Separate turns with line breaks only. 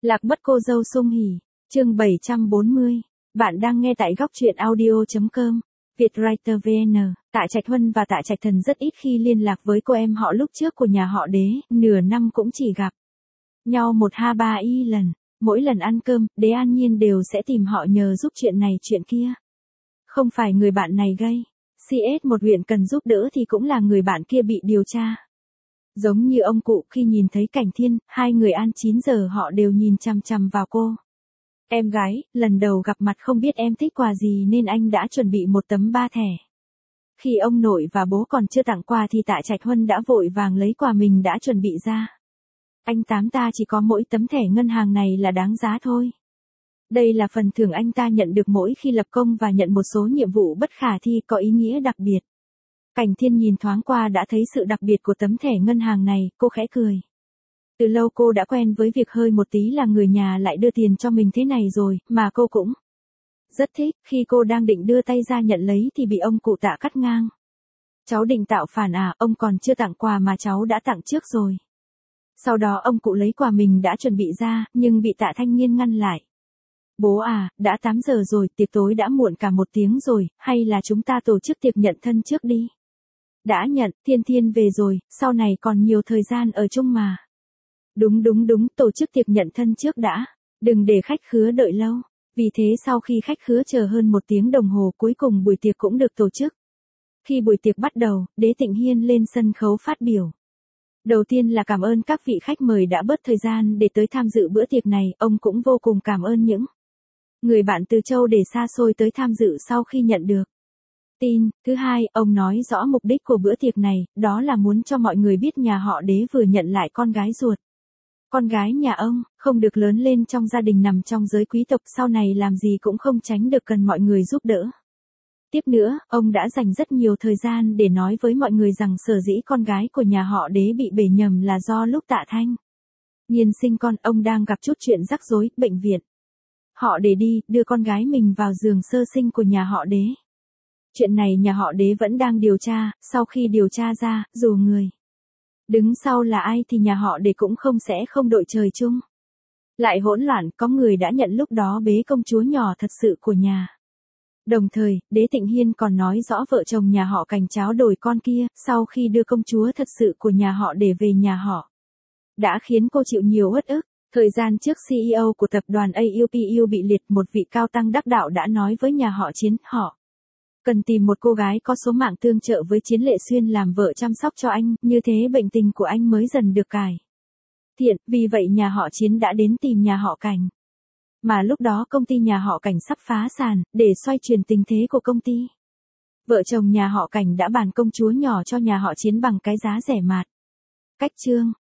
Lạc mất cô dâu sung hỉ, chương 740. Bạn đang nghe tại góc truyện audio.com. Vietwriter VN. Tạ Trạch Huân và Tạ Trạch Thần rất ít khi liên lạc với cô em họ lúc trước của nhà họ Đế, nửa năm cũng chỉ gặp nhau 1-2-3 lần. Mỗi lần ăn cơm, Đế An Nhiên đều sẽ tìm họ nhờ giúp chuyện này chuyện kia. Không phải người bạn này gây CS một huyện cần giúp đỡ thì cũng là người bạn kia bị điều tra. Giống như ông cụ khi nhìn thấy Cảnh Thiên, hai người ăn 9 giờ họ đều nhìn chằm chằm vào cô. Em gái, lần đầu gặp mặt không biết em thích quà gì nên anh đã chuẩn bị một tấm 3 thẻ. Khi ông nội và bố còn chưa tặng quà thì Tạ Trạch Huân đã vội vàng lấy quà mình đã chuẩn bị ra. Anh Tám ta chỉ có mỗi tấm thẻ ngân hàng này là đáng giá thôi. Đây là phần thưởng anh ta nhận được mỗi khi lập công và nhận một số nhiệm vụ bất khả thi có ý nghĩa đặc biệt. Cảnh Thiên nhìn thoáng qua đã thấy sự đặc biệt của tấm thẻ ngân hàng này, cô khẽ cười. Từ lâu cô đã quen với việc hơi một tí là người nhà lại đưa tiền cho mình thế này rồi, mà cô cũng rất thích. Khi cô đang định đưa tay ra nhận lấy thì bị ông cụ Tạ cắt ngang. Cháu định tạo phản à, ông còn chưa tặng quà mà cháu đã tặng trước rồi. Sau đó ông cụ lấy quà mình đã chuẩn bị ra, nhưng bị Tạ Thanh Nghiên ngăn lại. Bố à, đã 8 giờ rồi, tiệc tối đã muộn cả 1 tiếng rồi, hay là chúng ta tổ chức tiệc nhận thân trước đi. Đã nhận, Thiên Thiên về rồi, sau này còn nhiều thời gian ở chung mà. Đúng, tổ chức tiệc nhận thân trước đã, đừng để khách khứa đợi lâu. Vì thế sau khi khách khứa chờ hơn 1 tiếng đồng hồ cuối cùng buổi tiệc cũng được tổ chức. Khi buổi tiệc bắt đầu, Đế Tịnh Hiên lên sân khấu phát biểu. Đầu tiên là cảm ơn các vị khách mời đã bớt thời gian để tới tham dự bữa tiệc này, ông cũng vô cùng cảm ơn những người bạn từ châu để xa xôi tới tham dự sau khi nhận được tin. Thứ hai, ông nói rõ mục đích của bữa tiệc này, đó là muốn cho mọi người biết nhà họ Đế vừa nhận lại con gái ruột. Con gái nhà ông, không được lớn lên trong gia đình nằm trong giới quý tộc, sau này làm gì cũng không tránh được cần mọi người giúp đỡ. Tiếp nữa, ông đã dành rất nhiều thời gian để nói với mọi người rằng sở dĩ con gái của nhà họ Đế bị bể nhầm là do lúc Tạ Thanh Nghiên sinh con, ông đang gặp chút chuyện rắc rối, bệnh viện. Họ để đi, đưa con gái mình vào giường sơ sinh của nhà họ Đế. Chuyện này nhà họ Đế vẫn đang điều tra, sau khi điều tra ra, dù người đứng sau là ai thì nhà họ Đế cũng không đội trời chung. Lại hỗn loạn, có người đã nhận lúc đó bế công chúa nhỏ thật sự của nhà. Đồng thời, Đế Tịnh Hiên còn nói rõ vợ chồng nhà họ Cảnh tráo đổi con kia, sau khi đưa công chúa thật sự của nhà họ để về nhà họ. Đã khiến cô chịu nhiều uất ức. Thời gian trước CEO của tập đoàn AUPU bị liệt, một vị cao tăng đắc đạo đã nói với nhà họ Chiến, họ cần tìm một cô gái có số mạng tương trợ với Chiến Lệ Xuyên làm vợ chăm sóc cho anh, như thế bệnh tình của anh mới dần được cải thiện, vì vậy nhà họ Chiến đã đến tìm nhà họ Cảnh. Mà lúc đó công ty nhà họ Cảnh sắp phá sản, để xoay chuyển tình thế của công ty. Vợ chồng nhà họ Cảnh đã bàn công chúa nhỏ cho nhà họ Chiến bằng cái giá rẻ mạt. Cách chương